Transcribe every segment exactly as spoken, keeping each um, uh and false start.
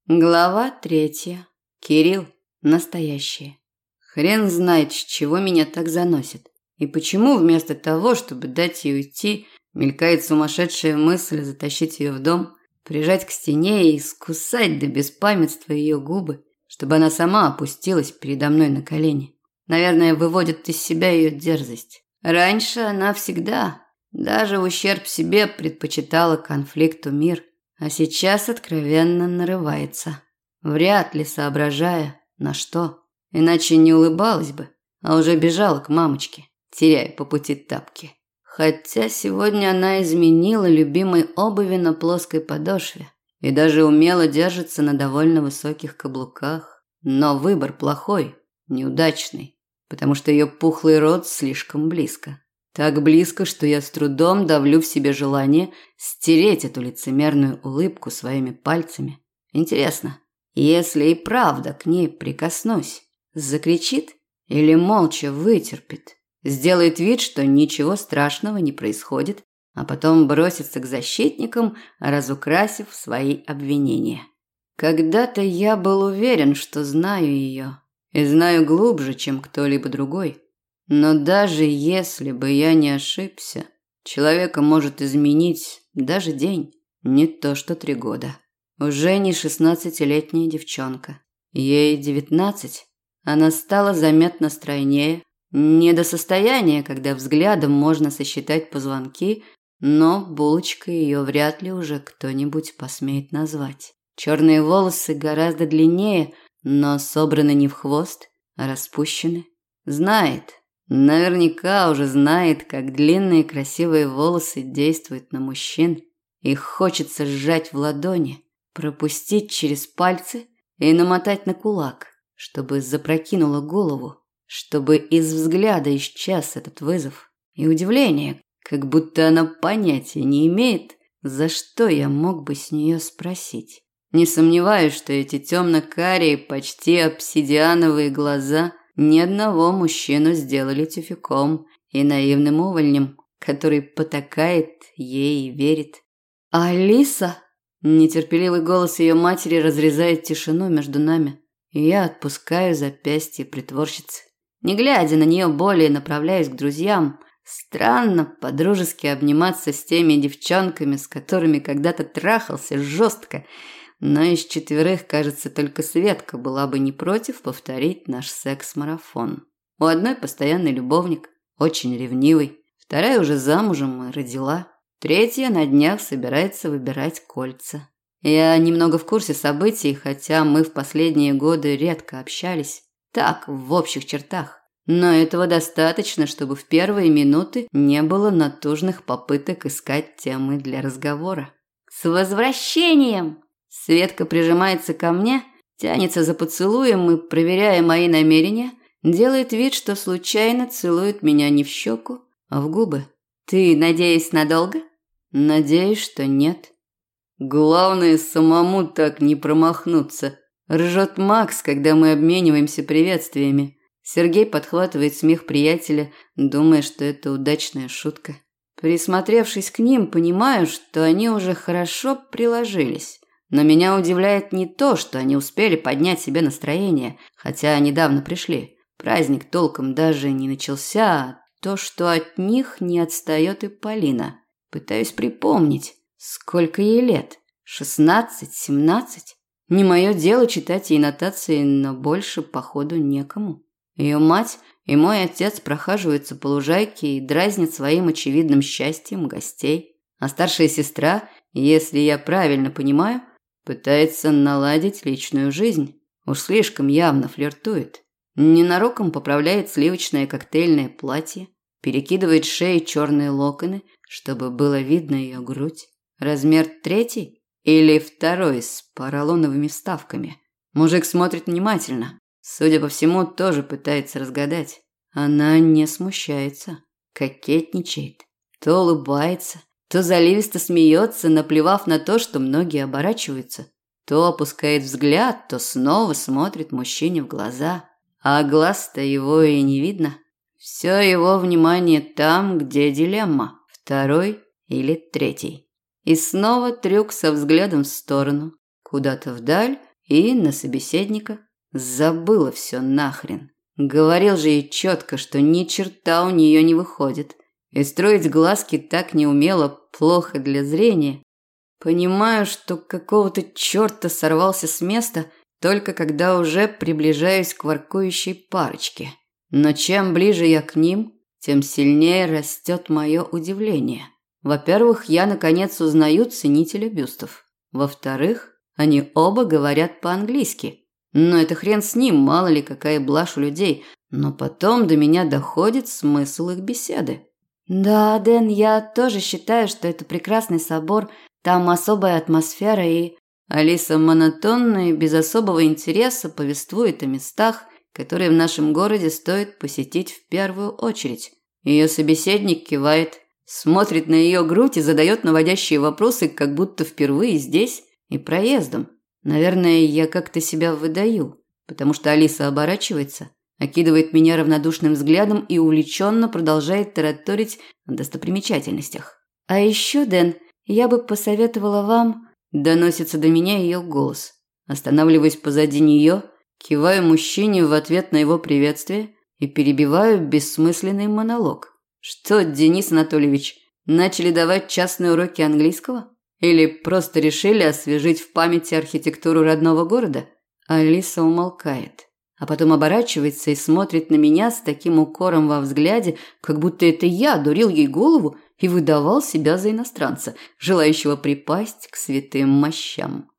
Глава третья. Кирилл. Настоящее. Хрен знает, с чего меня так заносит. И почему вместо того, чтобы дать ей уйти, мелькает сумасшедшая мысль затащить ее в дом, прижать к стене и скусать до беспамятства ее губы, чтобы она сама опустилась передо мной на колени. Наверное, выводит из себя ее дерзость. Раньше она всегда, даже в ущерб себе, предпочитала конфликту мир. А сейчас откровенно нарывается, вряд ли соображая, на что. Иначе не улыбалась бы, а уже бежала к мамочке, теряя по пути тапки. Хотя сегодня она изменила любимой обуви на плоской подошве и даже умело держится на довольно высоких каблуках. Но выбор плохой, неудачный, потому что ее пухлый рот слишком близко. Так близко, что я с трудом давлю в себе желание стереть эту лицемерную улыбку своими пальцами. Интересно, если и правда к ней прикоснусь, закричит или молча вытерпит, сделает вид, что ничего страшного не происходит, а потом бросится к защитникам, разукрасив свои обвинения. Когда-то я был уверен, что знаю ее, и знаю глубже, чем кто-либо другой. Но даже если бы я не ошибся, человека может изменить даже день, не то что три года. Уже не шестнадцатилетняя девчонка. Ей девятнадцать. Она стала заметно стройнее. Не до состояния, когда взглядом можно сосчитать позвонки, но булочкой ее вряд ли уже кто-нибудь посмеет назвать. Черные волосы гораздо длиннее, но собраны не в хвост, а распущены. Знает. Наверняка уже знает, как длинные красивые волосы действуют на мужчин. Их хочется сжать в ладони, пропустить через пальцы и намотать на кулак, чтобы запрокинула голову, чтобы из взгляда исчез этот вызов и удивление, как будто она понятия не имеет, за что я мог бы с нее спросить. Не сомневаюсь, что эти темно-карие, почти обсидиановые глаза – ни одного мужчину сделали тюфяком и наивным увольнем, который потакает ей и верит. «Алиса!» – нетерпеливый голос ее матери разрезает тишину между нами, и я отпускаю запястье притворщицы. Не глядя на нее, более направляюсь к друзьям. Странно подружески обниматься с теми девчонками, с которыми когда-то трахался жестко. Но из четверых, кажется, только Светка была бы не против повторить наш секс-марафон. У одной постоянный любовник, очень ревнивый. Вторая уже замужем и родила. Третья на днях собирается выбирать кольца. Я немного в курсе событий, хотя мы в последние годы редко общались. Так, в общих чертах. Но этого достаточно, чтобы в первые минуты не было натужных попыток искать темы для разговора. «С возвращением!» Светка прижимается ко мне, тянется за поцелуем и, проверяя мои намерения, делает вид, что случайно целует меня не в щеку, а в губы. «Ты, надеюсь, надолго?» «Надеюсь, что нет». «Главное, самому так не промахнуться», – ржет Макс, когда мы обмениваемся приветствиями. Сергей подхватывает смех приятеля, думая, что это удачная шутка. Присмотревшись к ним, понимаю, что они уже хорошо приложились. Но меня удивляет не то, что они успели поднять себе настроение, хотя недавно пришли. Праздник толком даже не начался, а то, что от них не отстает и Полина. Пытаюсь припомнить, сколько ей лет. Шестнадцать, семнадцать? Не мое дело читать ей нотации, но больше, походу, некому. Ее мать и мой отец прохаживаются по лужайке и дразнят своим очевидным счастьем гостей. А старшая сестра, если я правильно понимаю, пытается наладить личную жизнь. Уж слишком явно флиртует. Ненароком поправляет сливочное коктейльное платье, перекидывает шеей черные локоны, чтобы было видно ее грудь. Размер третий или второй с поролоновыми вставками. Мужик смотрит внимательно. Судя по всему, тоже пытается разгадать. Она не смущается, кокетничает, то улыбается, то заливисто смеется, наплевав на то, что многие оборачиваются, то опускает взгляд, то снова смотрит мужчине в глаза, а глаз-то его и не видно. Все его внимание там, где дилемма, второй или третий. И снова трюк со взглядом в сторону, куда-то вдаль и на собеседника. Забыла все нахрен. Говорил же ей четко, что ни черта у нее не выходит. И строить глазки так не умела, плохо для зрения. Понимаю, что какого-то черта сорвался с места, только когда уже приближаюсь к воркующей парочке. Но чем ближе я к ним, тем сильнее растет мое удивление. Во-первых, я наконец узнаю ценителя бюстов. Во-вторых, они оба говорят по-английски. Но это хрен с ним, мало ли какая блажь у людей. Но потом до меня доходит смысл их беседы. Да, Дэн, я тоже считаю, что это прекрасный собор. Там особая атмосфера и... Алиса монотонно и без особого интереса повествует о местах, которые в нашем городе стоит посетить в первую очередь. Ее собеседник кивает, смотрит на ее грудь и задает наводящие вопросы, как будто впервые здесь и проездом. Наверное, я как-то себя выдаю, потому что Алиса оборачивается, окидывает меня равнодушным взглядом и увлеченно продолжает тараторить о достопримечательностях. А еще, Дэн, я бы посоветовала вам... Доносится до меня ее голос. Останавливаюсь позади нее, киваю мужчине в ответ на его приветствие и перебиваю бессмысленный монолог. Что, Денис Анатольевич, начали давать частные уроки английского? Или просто решили освежить в памяти архитектуру родного города? Алиса умолкает, а потом оборачивается и смотрит на меня с таким укором во взгляде, как будто это я дурил ей голову и выдавал себя за иностранца, желающего припасть к святым мощам.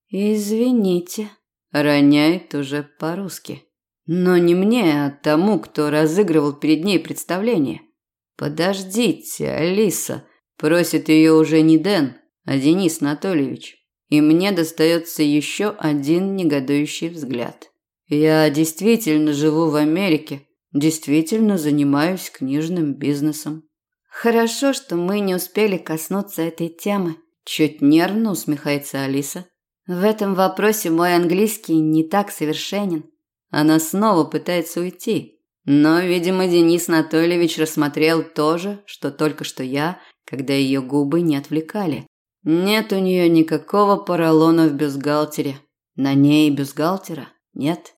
«Извините», – роняет уже по-русски. Но не мне, а тому, кто разыгрывал перед ней представление. «Подождите, Алиса», – просит ее уже не Дэн, а Денис Анатольевич. И мне достается еще один негодующий взгляд. Я действительно живу в Америке, действительно занимаюсь книжным бизнесом. «Хорошо, что мы не успели коснуться этой темы», – чуть нервно усмехается Алиса. «В этом вопросе мой английский не так совершенен». Она снова пытается уйти, но, видимо, Денис Анатольевич рассмотрел то же, что только что я, когда ее губы не отвлекали. Нет у нее никакого поролона в бюстгальтере. На ней бюстгальтера нет.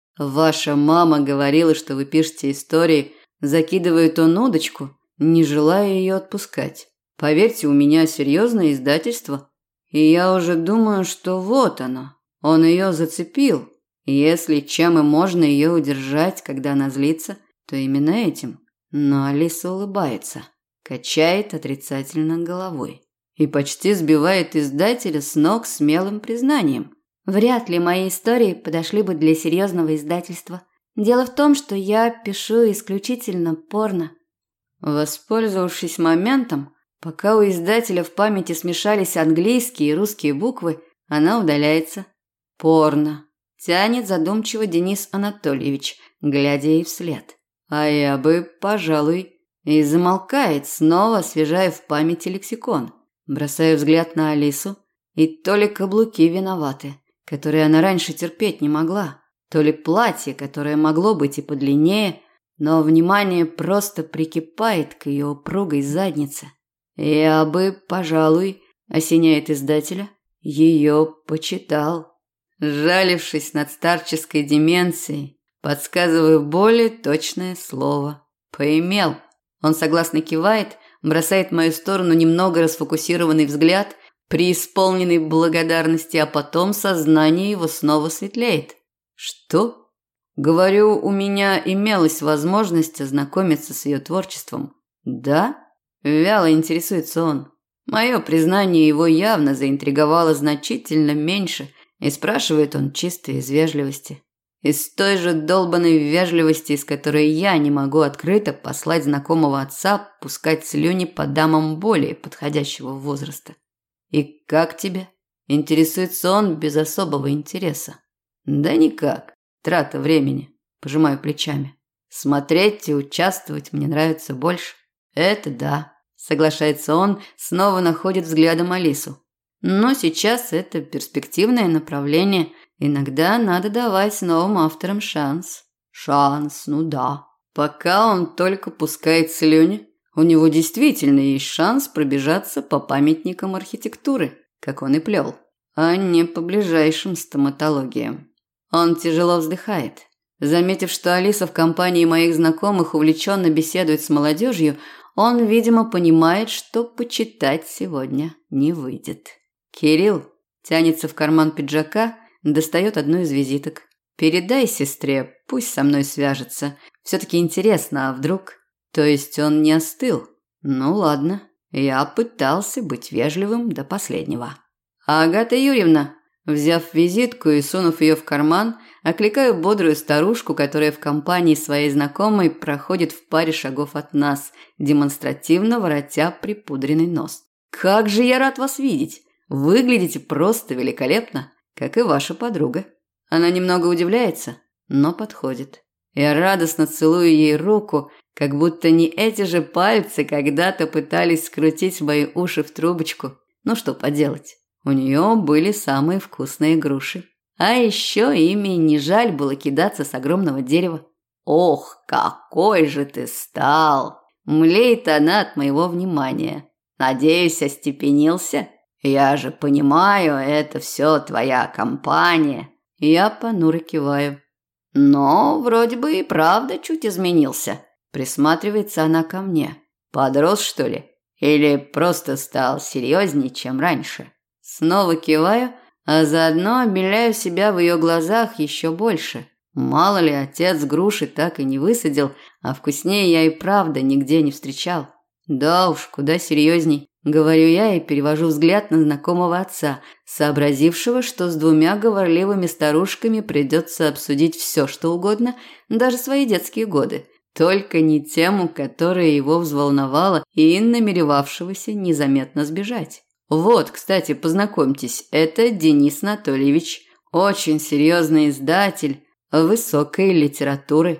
Ваша мама говорила, что вы пишете истории, закидывает он удочку, не желая ее отпускать. Поверьте, у меня серьезное издательство, и я уже думаю, что вот оно. Он ее зацепил. Если чем и можно ее удержать, когда она злится, то именно этим. Но Алиса улыбается, качает отрицательно головой и почти сбивает издателя с ног смелым признанием. Вряд ли мои истории подошли бы для серьезного издательства. Дело в том, что я пишу исключительно порно. Воспользовавшись моментом, пока у издателя в памяти смешались английские и русские буквы, она удаляется. Порно. Тянет задумчиво Денис Анатольевич, глядя ей вслед. А я бы, пожалуй, и замолкает, снова освежая в памяти лексикон. Бросаю взгляд на Алису, и то ли каблуки виноваты, которые она раньше терпеть не могла, то ли платье, которое могло быть и подлиннее, но внимание просто прикипает к ее упругой заднице. Я бы, пожалуй, осеняет издателя, ее почитал. Жалившись над старческой деменцией, подсказываю более точное слово. Поимел. Он согласно кивает, бросает в мою сторону немного расфокусированный взгляд, преисполненный благодарности, а потом сознание его снова светлеет. Что? Говорю, у меня имелась возможность ознакомиться с ее творчеством. Да? Вяло интересуется он. Мое признание его явно заинтриговало значительно меньше, и спрашивает он чисто из вежливости. Из той же долбанной вежливости, из которой я не могу открыто послать знакомого отца пускать слюни по дамам более подходящего возраста. «И как тебе?» – интересуется он без особого интереса. «Да никак. Трата времени», – пожимаю плечами. «Смотреть и участвовать мне нравится больше». «Это да», – соглашается он, снова находит взглядом Алису. «Но сейчас это перспективное направление. Иногда надо давать новым авторам шанс». «Шанс, ну да. Пока он только пускает слюни, у него действительно есть шанс пробежаться по памятникам архитектуры, как он и плел. а не по ближайшим стоматологиям. Он тяжело вздыхает. Заметив, что Алиса в компании моих знакомых увлеченно беседует с молодежью, он, видимо, понимает, что почитать сегодня не выйдет. Кирилл тянется в карман пиджака, достает одну из визиток. «Передай сестре, пусть со мной свяжется. Все-таки интересно, а вдруг...» То есть он не остыл? Ну ладно, я пытался быть вежливым до последнего. «Агата Юрьевна!» Взяв визитку и сунув ее в карман, окликаю бодрую старушку, которая в компании своей знакомой проходит в паре шагов от нас, демонстративно воротя припудренный нос. «Как же я рад вас видеть! Выглядите просто великолепно, как и ваша подруга». Она немного удивляется, но подходит. Я радостно целую ей руку, как будто не эти же пальцы когда-то пытались скрутить мои уши в трубочку. Ну что поделать, у нее были самые вкусные груши. А еще ими не жаль было кидаться с огромного дерева. «Ох, какой же ты стал!» Млеет она от моего внимания. «Надеюсь, остепенился? Я же понимаю, это все твоя компания». Я понуро киваю. «Но вроде бы и правда чуть изменился». Присматривается она ко мне. «Подрос, что ли? Или просто стал серьезнее, чем раньше?» Снова киваю, а заодно обеляю себя в ее глазах еще больше. Мало ли, отец груши так и не высадил, а вкуснее я и правда нигде не встречал. Да уж, куда серьезней, говорю я и перевожу взгляд на знакомого отца, сообразившего, что с двумя говорливыми старушками придется обсудить все, что угодно, даже свои детские годы. Только не тему, которая его взволновала и намеревавшегося незаметно сбежать. Вот, кстати, познакомьтесь, это Денис Анатольевич, очень серьезный издатель высокой литературы.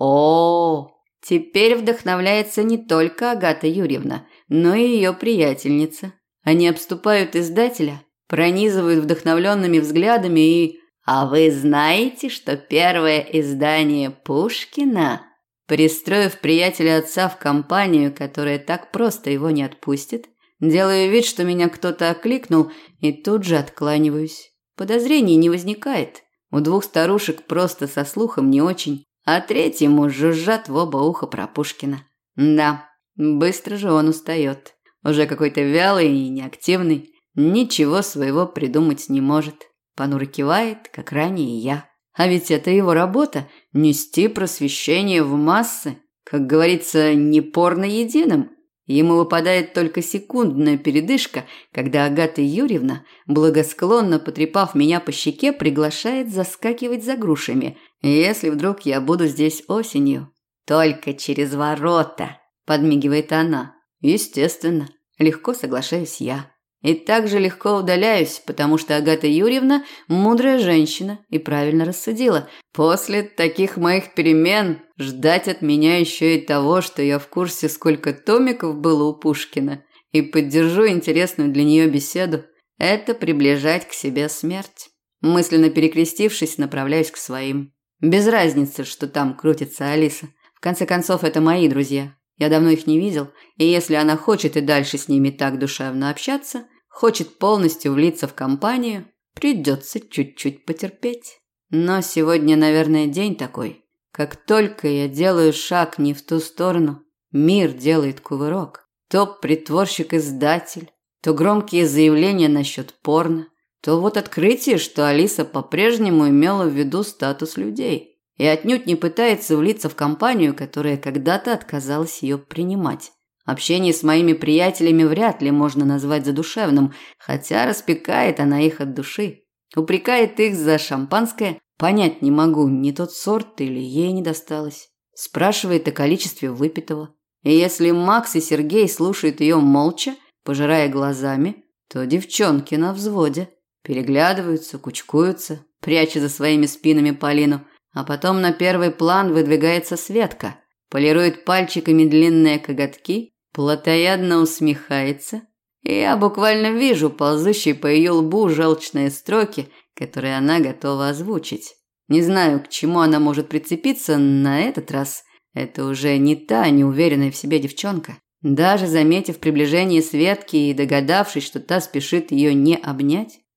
О, теперь вдохновляется не только Агата Юрьевна, но и ее приятельница. Они обступают издателя, пронизывают вдохновленными взглядами и... «А вы знаете, что первое издание Пушкина...» Пристроив приятеля отца в компанию, которая так просто его не отпустит, делаю вид, что меня кто-то окликнул, и тут же откланиваюсь. Подозрений не возникает. У двух старушек просто со слухом не очень, а третьему жужжат в оба уха про Пушкина. Да, быстро же он устает. Уже какой-то вялый и неактивный, ничего своего придумать не может. Понуро кивает, как ранее я. А ведь это его работа – нести просвещение в массы. Как говорится, не порно единым. Ему выпадает только секундная передышка, когда Агата Юрьевна, благосклонно потрепав меня по щеке, приглашает заскакивать за грушами, если вдруг я буду здесь осенью. «Только через ворота», – подмигивает она. Естественно, легко соглашаюсь я. И также легко удаляюсь, потому что Агата Юрьевна мудрая женщина и правильно рассудила. После таких моих перемен ждать от меня еще и того, что я в курсе, сколько томиков было у Пушкина, и поддержу интересную для нее беседу, это приближать к себе смерть. Мысленно перекрестившись, направляюсь к своим. Без разницы, что там крутится Алиса. В конце концов, это мои друзья. Я давно их не видел, и если она хочет и дальше с ними так душевно общаться, хочет полностью влиться в компанию, придется чуть-чуть потерпеть. Но сегодня, наверное, день такой. Как только я делаю шаг не в ту сторону, мир делает кувырок. То притворщик-издатель, то громкие заявления насчет порно, то вот открытие, что Алиса по-прежнему имела в виду статус людей и отнюдь не пытается влиться в компанию, которая когда-то отказалась ее принимать. Общение с моими приятелями вряд ли можно назвать задушевным, хотя распекает она их от души. Упрекает их за шампанское, понять не могу, не тот сорт или ей не досталось. Спрашивает о количестве выпитого. И если Макс и Сергей слушают ее молча, пожирая глазами, то девчонки на взводе. Переглядываются, кучкуются, пряча за своими спинами Полину, а потом на первый план выдвигается Светка, полирует пальчиками длинные коготки, плотоядно усмехается, и я буквально вижу ползущие по ее лбу желчные строки, которые она готова озвучить. Не знаю, к чему она может прицепиться на этот раз. Это уже не та неуверенная в себе девчонка. Даже заметив приближение Светки и догадавшись, что та спешит ее не обнять,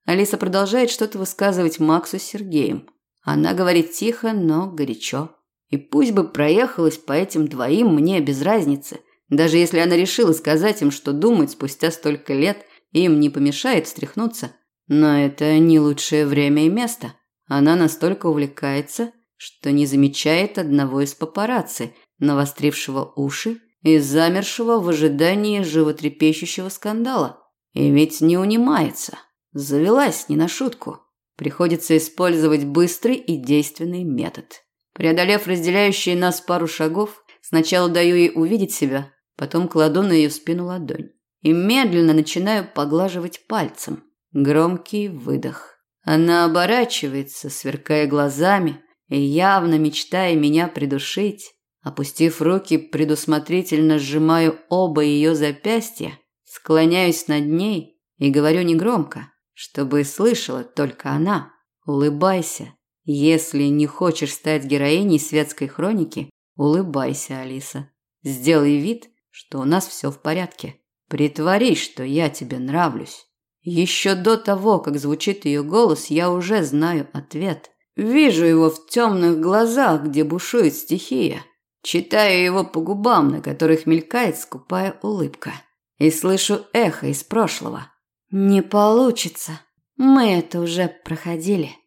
Алиса продолжает что-то высказывать Максу с Сергеем. Она говорит тихо, но горячо. И пусть бы проехалась по этим двоим, мне без разницы. Даже если она решила сказать им, что думает спустя столько лет, им не помешает встряхнуться. Но это не лучшее время и место. Она настолько увлекается, что не замечает одного из папарацци, навострившего уши и замершего в ожидании животрепещущего скандала. И ведь не унимается. Завелась не на шутку. Приходится использовать быстрый и действенный метод. Преодолев разделяющие нас пару шагов, сначала даю ей увидеть себя, потом кладу на ее спину ладонь и медленно начинаю поглаживать пальцем. Громкий выдох. Она оборачивается, сверкая глазами и явно мечтая меня придушить. Опустив руки, предусмотрительно сжимаю оба ее запястья, склоняюсь над ней и говорю негромко, чтобы слышала только она. Улыбайся. Если не хочешь стать героиней светской хроники, улыбайся, Алиса. Сделай вид, что у нас все в порядке. Притворись, что я тебе нравлюсь. Еще до того, как звучит ее голос, я уже знаю ответ. Вижу его в темных глазах, где бушует стихия. Читаю его по губам, на которых мелькает скупая улыбка. И слышу эхо из прошлого. Не получится. Мы это уже проходили.